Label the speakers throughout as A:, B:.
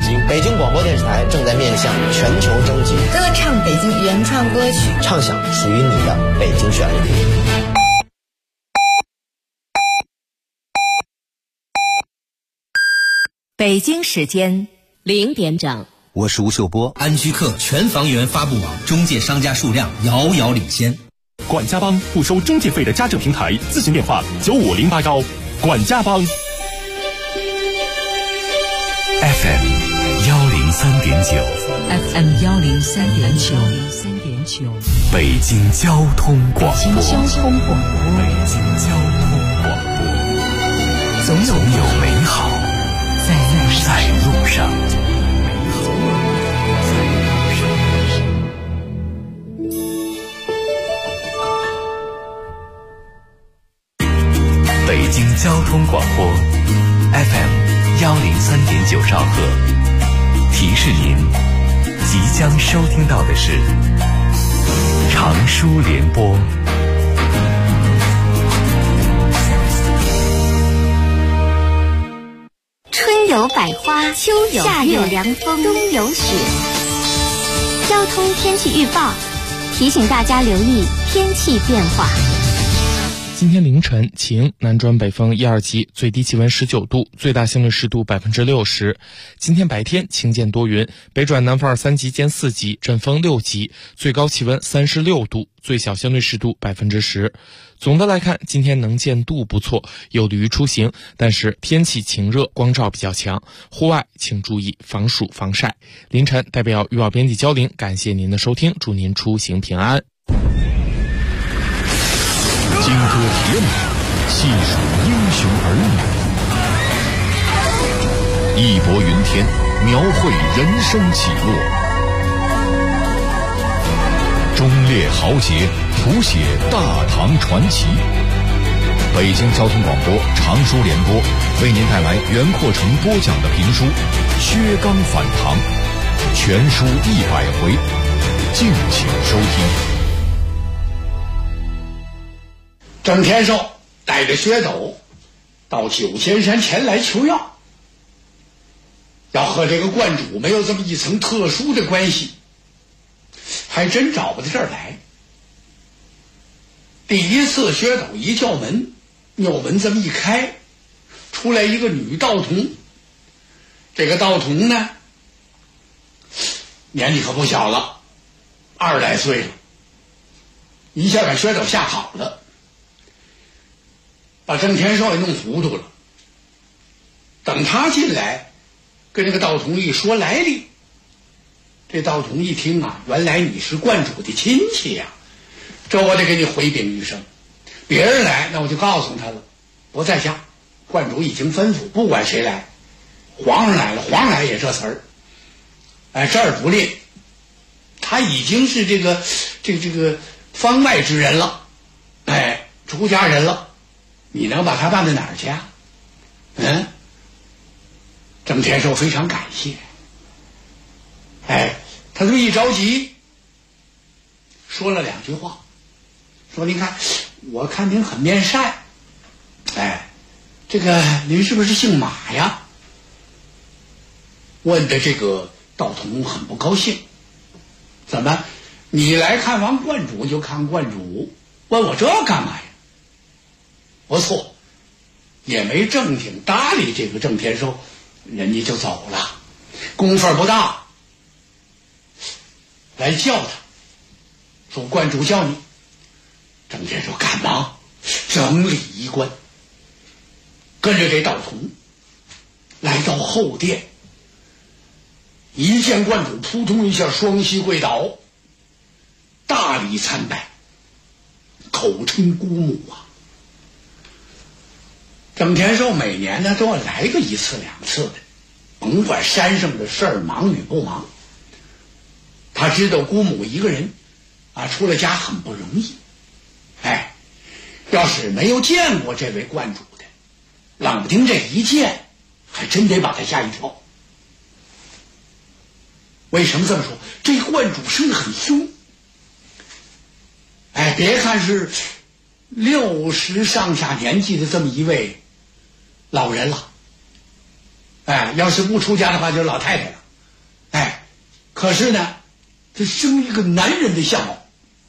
A: 京。北京广播电视台正在面向全球征集
B: 歌唱北京原创歌曲，
A: 唱响属于你的北京旋律。
C: 北京时间0点整，
D: 我是吴秀波。
E: 安居客全房源发布网中介商家数量遥遥领先。
F: 管家帮不收中介费的家政平台，咨询电话95081。管家帮
G: FM 103.9
C: FM 103.9，
G: 北京交通广播。
C: 北京交通广播，
G: 总有美好在路上。北京交通广播 FM 103.9兆赫，提示您即将收听到的是长舒联播。
H: 春有百花，秋有夏有凉风，冬有雪。交通天气预报提醒大家留意天气变化。
I: 今天凌晨晴，南转北风1、2级，最低气温19度，最大相对湿度60%。今天白天晴间多云，北转南风2、3级见4级，阵风6级，最高气温36度，最小相对湿度10%。总的来看，今天能见度不错，有利于出行，但是天气晴热，光照比较强，户外请注意防暑防晒。凌晨代表预报编辑焦玲，感谢您的收听，祝您出行平安。
G: 金戈铁马，细数英雄儿女，义薄云天，描绘人生起落，忠烈豪杰，谱写大唐传奇。北京交通广播长舒联播为您带来袁阔成播讲的评书《薛刚反唐》，全书100回，敬请收听。
J: 郑天寿带着薛斗到九仙山前来求药，要和这个观主没有这么一层特殊的关系，还真找不到这儿来。第一次薛斗一叫门，庙门这么一开，出来一个女道童。这个道童呢，年纪可不小了，20来岁了，一下把薛斗吓跑了，把郑天寿也弄糊涂了。等他进来跟这个道童一说来历，这道童一听啊，原来你是观主的亲戚呀，这我得给你回禀一声。别人来那我就告诉他了，不在家，观主已经吩咐不管谁来，皇上来了，皇上来也这词儿。哎，这儿不吝，他已经是这个方外之人了，哎，出家人了，你能把他办到哪儿去啊？郑天寿非常感谢。哎，他这么一着急，说了2句话，说您看，我看您很面善，哎，这个您是不是姓马呀？问的这个道童很不高兴，怎么你来看完观主就看观主，问我这干嘛呀？不错，也没正经搭理这个郑天寿，人家就走了，功夫不大，来叫他，说观主叫你。郑天寿赶忙整理衣冠，跟着这道童来到后殿，一见观主，扑通一下双膝跪倒，大礼参拜，口称姑母啊。郑天寿每年呢都要来个1次2次的，甭管山上的事儿忙与不忙，他知道姑母一个人啊出了家很不容易。哎，要是没有见过这位观主的，冷不丁这一见还真得把他吓一跳。为什么这么说？这观主生得很凶，哎，别看是60上下年纪的这么一位老人了， 要是不出家的话就是老太太了。可是呢，这生一个男人的相貌，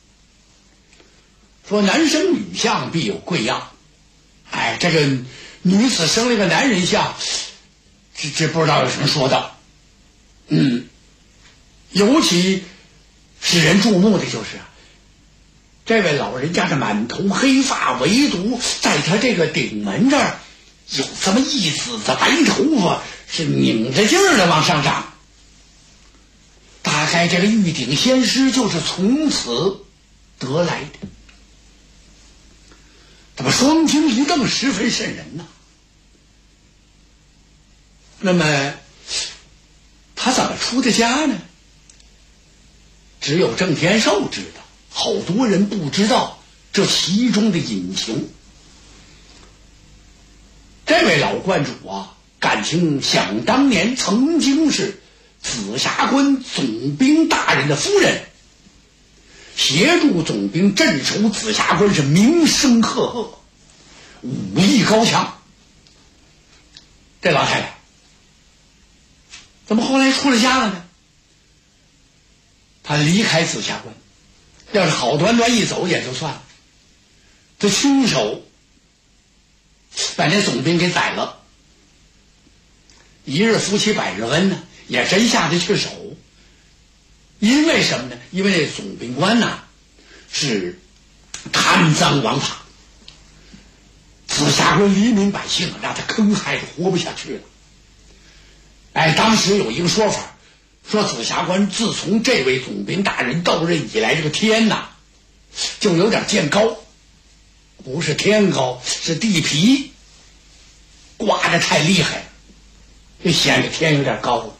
J: 说男生女相必有贵样。这个女子生了一个男人相，这不知道有什么说道。尤其使人注目的就是这位老人家的满头黑发，唯独在他这个顶门这儿有这么一丝的白头发，是拧着劲儿的往上长。大概这个玉顶仙师就是从此得来的。这么双睛一瞪，十分瘆人呐。那么他怎么出的家呢？只有郑天寿知道，好多人不知道这其中的隐情。这位老观主感情想当年曾经是紫霞关总兵大人的夫人，协助总兵镇守紫霞关是名声赫赫，武艺高强。这老太太怎么后来出了家了呢？她离开紫霞关，要是好端端一走也就算了，她亲手把那总兵给宰了。一日夫妻百日恩呢，也真下得去手。因为什么呢？因为那总兵官是贪赃枉法，紫霞关黎民百姓让他坑害的活不下去了。当时有一个说法，说紫霞关自从这位总兵大人到任以来，这个天就有点见高，不是天高，是地皮刮得太厉害了，就显得天有点高了。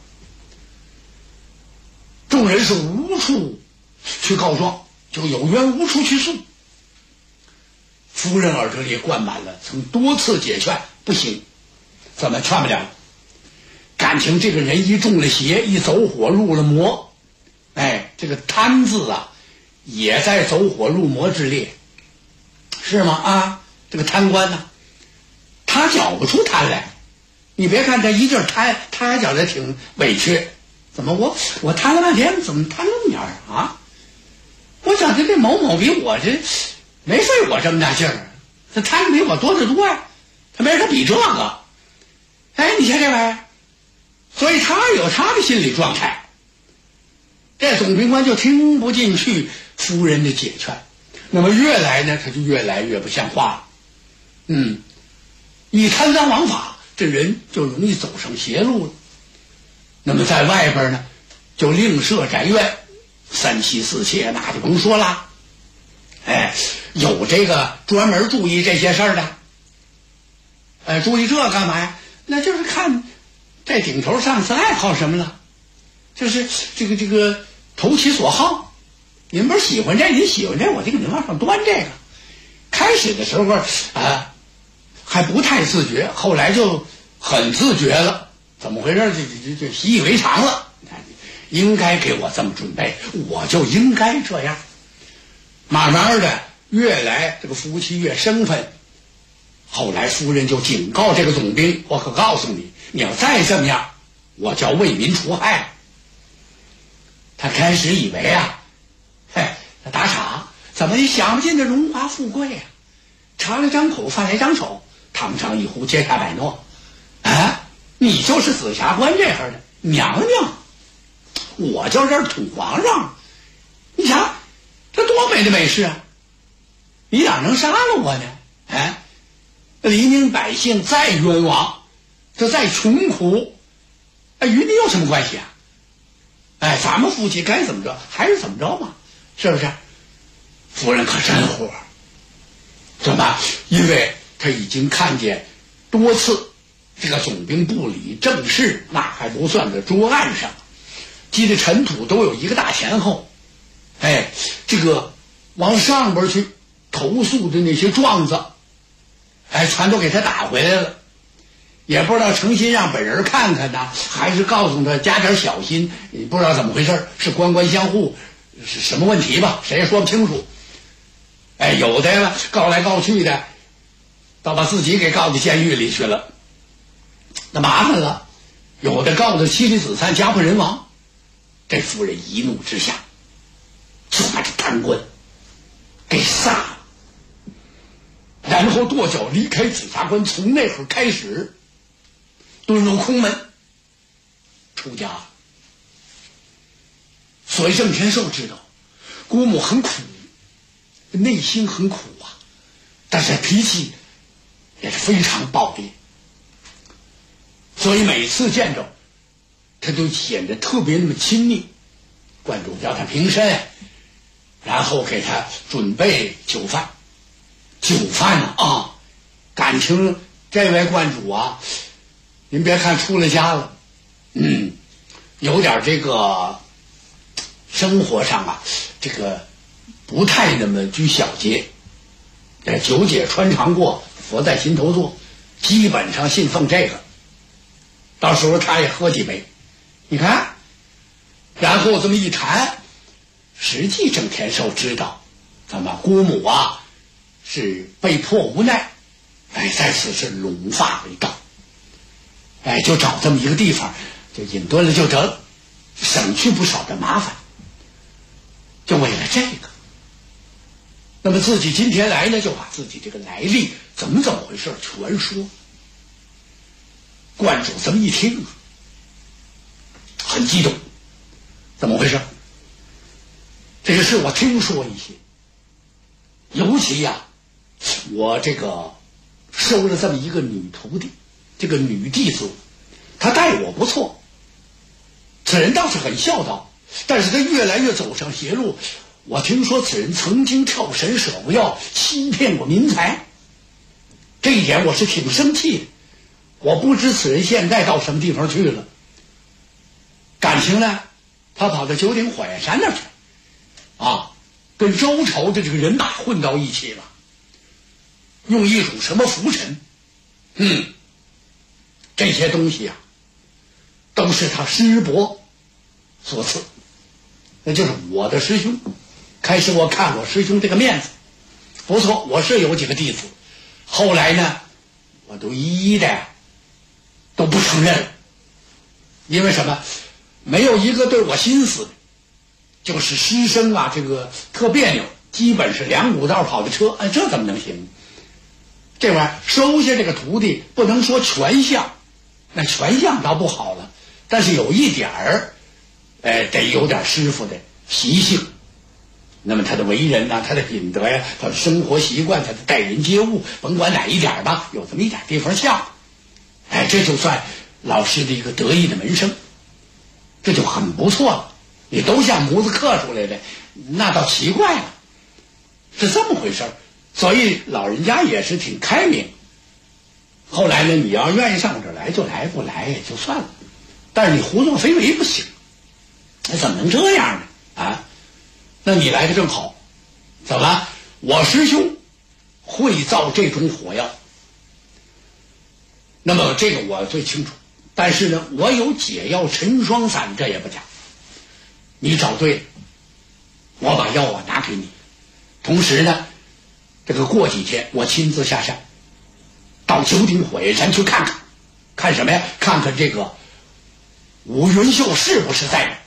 J: 众人是无处去告状，就有冤无处去诉。夫人耳朵里灌满了，曾多次解劝，不行，怎么劝不了？感情这个人一中了邪，一走火入了魔，这个贪字也在走火入魔之列，是吗？这个贪官他搅不出贪来。你别看他一劲儿贪，他还觉得挺委屈。怎么我贪了半天，怎么贪那么点儿我觉得这某某比我这没费我这么大劲儿，他贪的比我多得多呀，他没人比这个。你看这玩意儿，所以他有他的心理状态。这总兵官就听不进去夫人的解劝，那么越来呢，他就越来越不像话了。以贪赃枉法，这人就容易走上邪路了。那么在外边呢，就另设宅院，三妻四妾那就甭说了。有这个专门注意这些事儿的。注意这干嘛呀？那就是看这顶头上司爱好什么了，就是这个投其所好。您不是喜欢这，您喜欢这，我就给您往上端这个。开始的时候还不太自觉，后来就很自觉了。怎么回事？就习以为常了。应该给我这么准备，我就应该这样。慢慢的，越来这个夫妻越生分。后来夫人就警告这个总兵，我可告诉你，你要再这么样，我就要为民除害。他开始以为他打岔，怎么你享不尽的荣华富贵茶来张口，饭来张手，汤上一壶，接下百诺。你就是紫霞关这样的娘娘，我就这儿土皇上。你想这多美的美事你哪能杀了我呢？黎民百姓再冤枉，这再穷苦，与你有什么关系咱们夫妻该怎么着还是怎么着嘛，是不是？夫人可真火，怎么？因为他已经看见多次这个总兵不理政事，那还不算在桌案上，积的尘土都有一个大前后。这个往上边去投诉的那些状子，全都给他打回来了。也不知道诚心让本人看看呢，还是告诉他加点小心，不知道怎么回事，是官官相护，是什么问题吧，谁也说不清楚。有的告来告去的，倒把自己给告到监狱里去了，那麻烦了。 有的告他妻离子散、家破人亡。这夫人一怒之下，就把这贪官给杀了，然后跺脚离开紫霞关，从那会儿开始遁入空门，出家了。所以郑天寿知道姑母很苦，内心很苦啊，但是脾气也是非常暴烈，所以每次见着他就显得特别那么亲昵。观主叫他平身，然后给他准备酒饭。酒饭啊，感情这位观主啊，您别看出了家了，有点这个生活上啊，这个不太那么拘小节。酒解穿肠过，佛在心头坐，基本上信奉这个。到时候他也喝几杯，你看，然后这么一谈，实际郑天寿知道，咱们姑母啊是被迫无奈，在此是拢发为道，就找这么一个地方，就隐遁了就得了，省去不少的麻烦。就为了这个，那么自己今天来呢，就把自己这个来历怎么回事全说。观主这么一听，很激动。怎么回事？这个事我听说一些，尤其呀，我这个收了这么一个女徒弟，这个女弟子，她待我不错，此人倒是很孝道，但是她越来越走上邪路。我听说此人曾经跳神舍过药，欺骗过民财，这一点我是挺生气的。我不知此人现在到什么地方去了。感情呢，他跑到九鼎火焰山那去啊，跟周朝的这个人马混到一起了，用一种什么浮尘，这些东西啊，都是他师伯所赐，那就是我的师兄。开始我看我师兄这个面子不错，我是有几个弟子，后来呢，我都一一的都不承认了。因为什么？没有一个对我心思的，就是师生啊，这个特别扭，基本是两股道跑的车，这怎么能行？这玩意儿收下这个徒弟，不能说全像，那全像倒不好了，但是有一点儿，得有点师傅的习性。那么他的为人啊，他的品德呀，他的生活习惯，他的待人接物，甭管哪一点吧，有这么一点地方像，这就算老师的一个得意的门生，这就很不错了。你都像模子刻出来的，那倒奇怪了，是这么回事。所以老人家也是挺开明。后来呢，你要愿意上我这儿来就来，不来也就算了，但是你胡作非为不行，怎么能这样呢？啊？那你来的正好，怎么？我师兄会造这种火药，那么这个我最清楚。但是呢，我有解药沉霜散，这也不假。你找对了，我把药拿给你。同时呢，这个过几天我亲自下山，到九鼎火焰山去看看，看什么呀？看看这个武云秀是不是在这，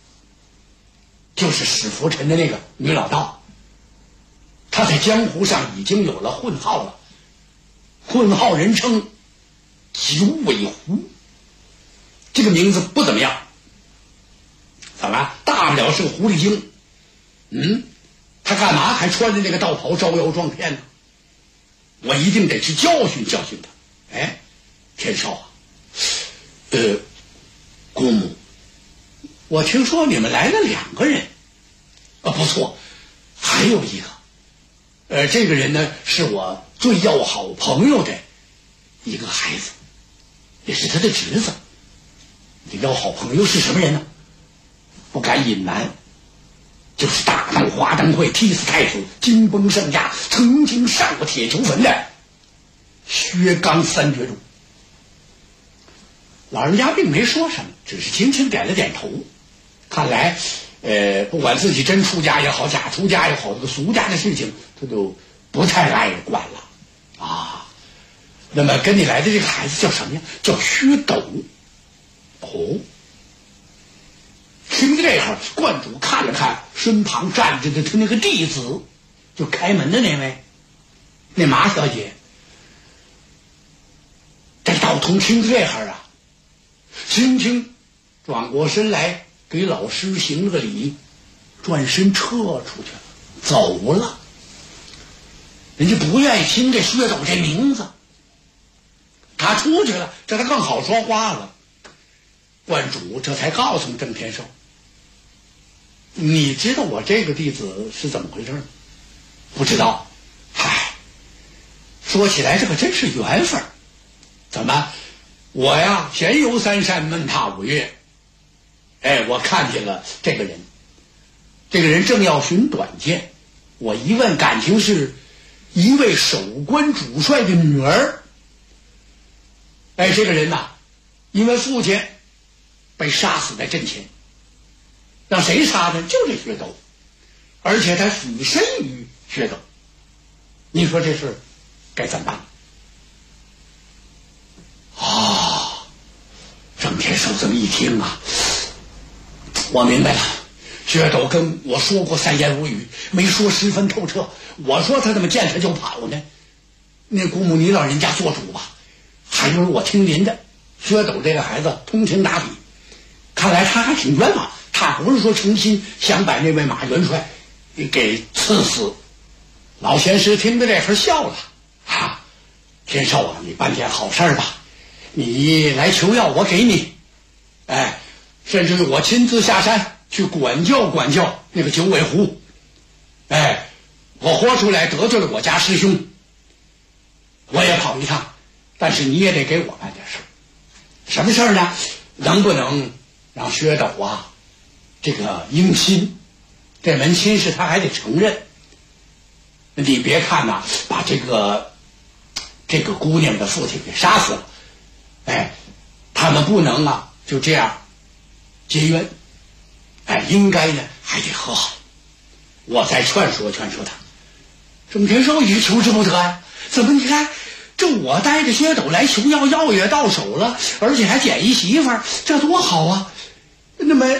J: 就是史福臣的那个女老道，她在江湖上已经有了混号了，混号人称九尾狐，这个名字不怎么样，怎么大不了是个狐狸精，他干嘛还穿着那个道袍招摇撞骗呢？我一定得去教训教训他。天少啊，姑母，我听说你们来了2个人，不错，还有一个，这个人呢是我最要好朋友的一个孩子，也是他的侄子。你要好朋友是什么人呢？不敢隐瞒，就是大闹华灯会踢死太子金崩圣驾，曾经上过铁球坟的薛刚3绝主。老人家并没说什么，只是轻轻点了点头。看来不管自己真出家也好，假出家也好，这个俗家的事情他都不太爱管了啊。那么跟你来的这个孩子叫什么呀？叫薛斗。 哦，听着这会儿，观主看了看身旁站着的他那个弟子，就开门的那位，那马小姐。这道童听着这会儿啊，轻轻转过身来，给老师行了个礼，转身撤出去了，走了。人家不愿意听这薛斗这名字，他出去了，这他更好说话了。观主这才告诉郑天寿，你知道我这个弟子是怎么回事吗？不知道。嗨，说起来这可真是缘分。怎么，我呀闲游三山，闷踏五岳，我看见了这个人，这个人正要寻短见，我一问，感情是一位守关主帅的女儿。这个人呐，因为父亲被杀死在阵前，让谁杀的？就这薛斗，而且他许身于薛斗。你说这事该怎么办？郑天寿这么一听啊，我明白了。薛斗跟我说过三言五语，没说十分透彻。我说他怎么见他就跑呢？那姑母你老人家做主吧，还有我听您的。薛斗这个孩子通情达理，看来他还挺冤枉，他不是说诚心想把那位马元帅给刺死。老贤师听着这会儿笑了，天寿啊，你办件好事吧，你来求药我给你，甚至于我亲自下山去管教管教那个九尾狐，我豁出来得罪了我家师兄，我也跑一趟，但是你也得给我办点事儿。什么事儿呢？能不能让薛斗啊这个迎亲，这门亲事他还得承认。你别看呐，把这个姑娘的父亲给杀死了，他们不能啊就这样结冤，应该呢还得和好。我再劝说劝说他。郑天寿也求之不得呀，怎么你看这我带着薛斗来求药，药也到手了，而且还捡一媳妇儿，这多好啊。那么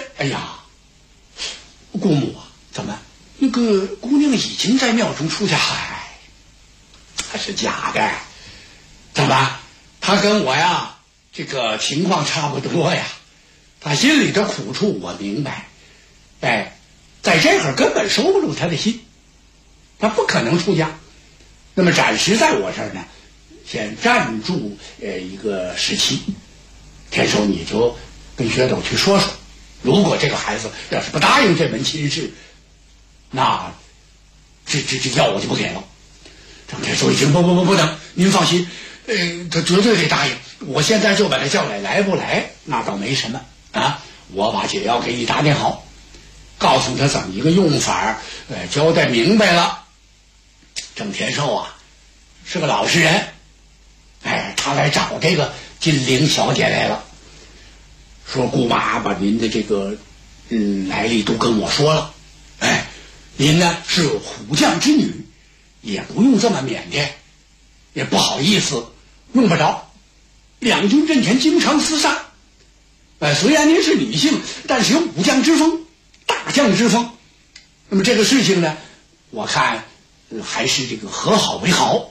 J: 姑母啊，怎么那个姑娘已经在庙中出家？还是假的？怎么他跟我呀这个情况差不多呀，他心里的苦处我明白，在这会儿根本收不住他的心，他不可能出家。那么暂时在我这儿呢，先暂住一个时期。天寿你就跟薛斗去说说，如果这个孩子要是不答应这门亲事，那这药我就不给了。郑天寿已经不能，您放心，他绝对得答应。我现在就把他叫来，来不来那倒没什么啊。我把解药给你打点好，告诉他怎么一个用法，交代明白了。郑天寿啊是个老实人，他来找这个金陵小姐来了，说姑妈把您的这个来历都跟我说了，您呢是虎将之女，也不用这么腼腆，也不好意思，用不着。两军阵前经常厮杀，虽然您是女性，但是有武将之风，大将之风。那么这个事情呢，我看还是这个和好为好。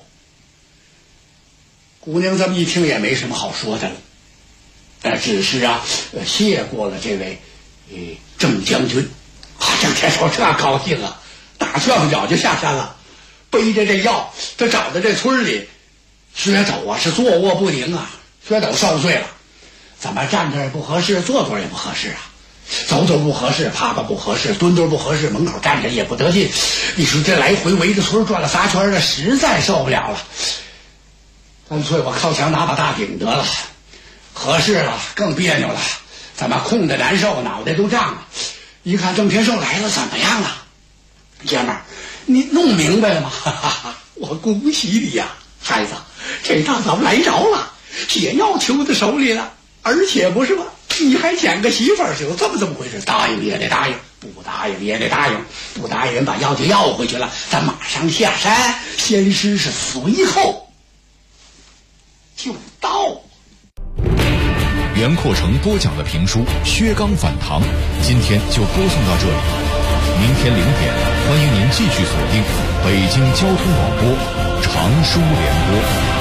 J: 姑娘这么一听也没什么好说的了，只是谢过了这位郑将军。郑天寿这高兴啊，大双脚就下山了，背着这药，他找到这村里。薛斗啊是坐卧不宁啊，薛斗受罪了，怎么站这儿不合适，坐这儿也不合适啊，走走不合适，趴趴不合适，蹲蹲不合适，门口站着也不得劲。你说这来回围着村转了仨圈了，实在受不了了，干脆我靠墙拿把大顶得了，合适了更别扭了，怎么空的难受，脑袋都胀了。一看郑天寿来了，怎么样啊，爷们儿，你弄明白了吗？我恭喜你呀，孩子，这趟咱们来着了，解药求到手里了，而且不是吧，你还捡个媳妇儿，就这么回事。答应也得答应，不答应也得答应，不答应人把药就要回去了，咱马上下山，仙师是随后就到。
G: 袁阔成播讲的评书《薛刚反唐》，今天就播送到这里。明天0点，欢迎您继续锁定北京交通广播常书联播。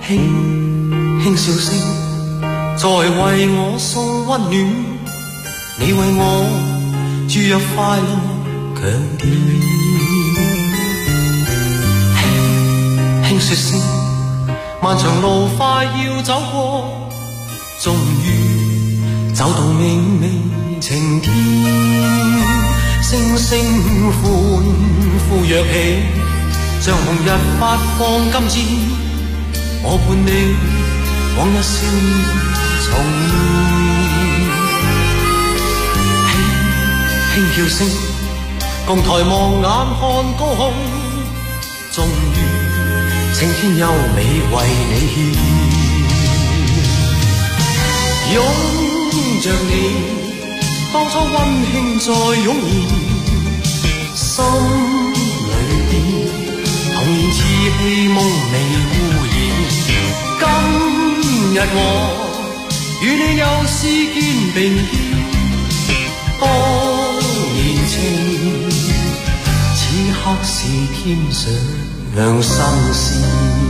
D: 輕輕笑聲在為我送溫暖，你為我注入快樂強電，輕輕說聲漫長路快要走過，終於走到明媚晴天，聲聲歡呼躍起，像紅日發放金箭，我伴你往日少年重現，輕輕叫聲共抬望眼看高空，終於青天優美為你獻，擁着你當初溫馨再湧現，心裏邊童年稚氣夢未污染，今日我與你又是肩並肩，當年情此刻是添上新鮮，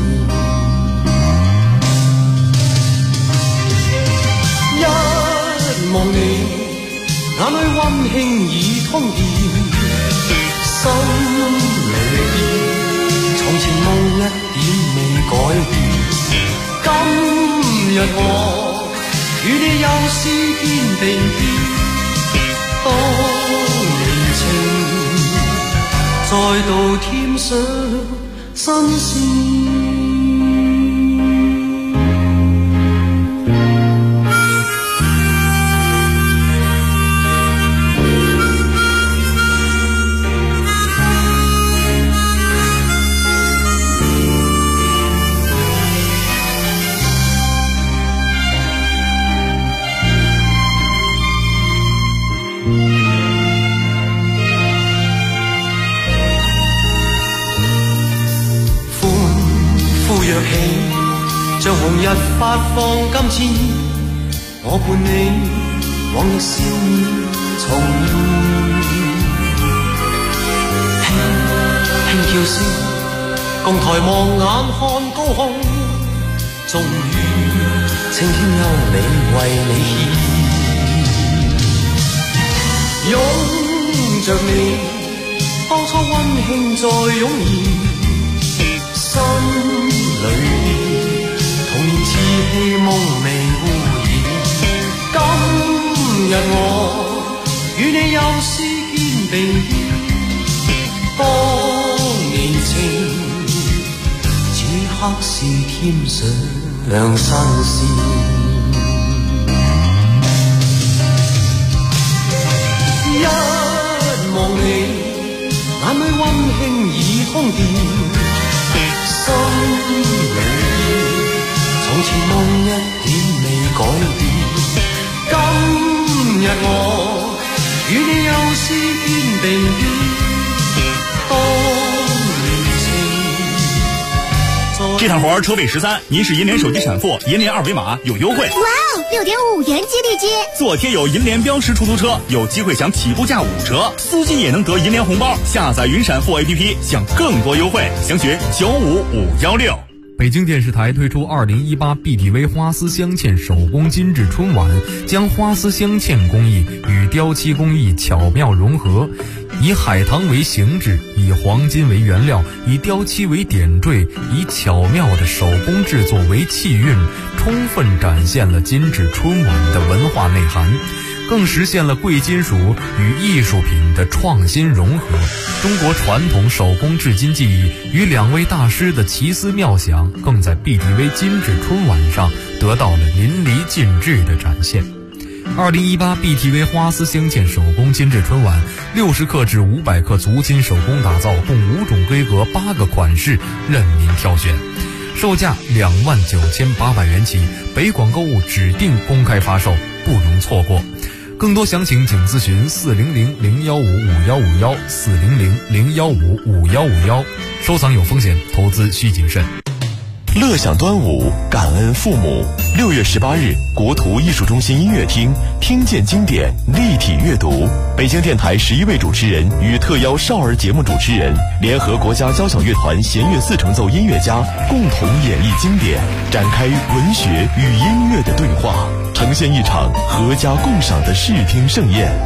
D: 一望你眼裏溫馨已通電，心裏邊從前夢一點未改變，今日我與你又是肩並肩，當年情再度添上新鮮。像紅日發放金箭，我伴你往日少年重現，輕輕叫聲共抬望眼看高空，終於青天優美為你獻，擁着你當初溫馨再湧現，心裏童年稚氣夢未污染，今日我與你又是肩並肩，當年情此刻是添上新鮮，一望你眼裏溫馨已通電，心裏從前夢一點未改變，今日我與你又是肩並肩，當年情。
F: 这趟活车费13，您是银联手机闪付，银联二维码有优惠。
H: 哇哦，6.5元激励金！
F: 做贴有银联标识出租车，有机会享起步价5折，司机也能得银联红包。下载云闪付 APP， 享更多优惠，详询95516。
K: 北京电视台推出2018 BTV 花丝镶嵌手工精致春晚，将花丝镶嵌工艺与雕漆工艺巧妙融合，以海棠为形制，以黄金为原料，以雕漆为点缀，以巧妙的手工制作为气韵，充分展现了精致春晚的文化内涵，更实现了贵金属与艺术品的创新融合。中国传统手工制金技艺与2位大师的奇思妙想，更在 BTV 精致春晚上得到了淋漓尽致的展现。2018 BTV 花丝镶嵌手工精致春晚，60克至500克足金手工打造，共5种规格8个款式任您挑选，售价29800元起，北广购物指定公开发售，不容错过。更多详情请咨询400-015-5151 400-015-5151。收藏有风险，投资需谨慎。
L: 乐享端午，感恩父母。6月18日，国图艺术中心音乐厅，听见经典，立体阅读。北京电台11位主持人与特邀少儿节目主持人，联合国家交响乐团弦乐4重奏音乐家，共同演绎经典，展开文学与音乐的对话，呈现一场合家共赏的视听盛宴。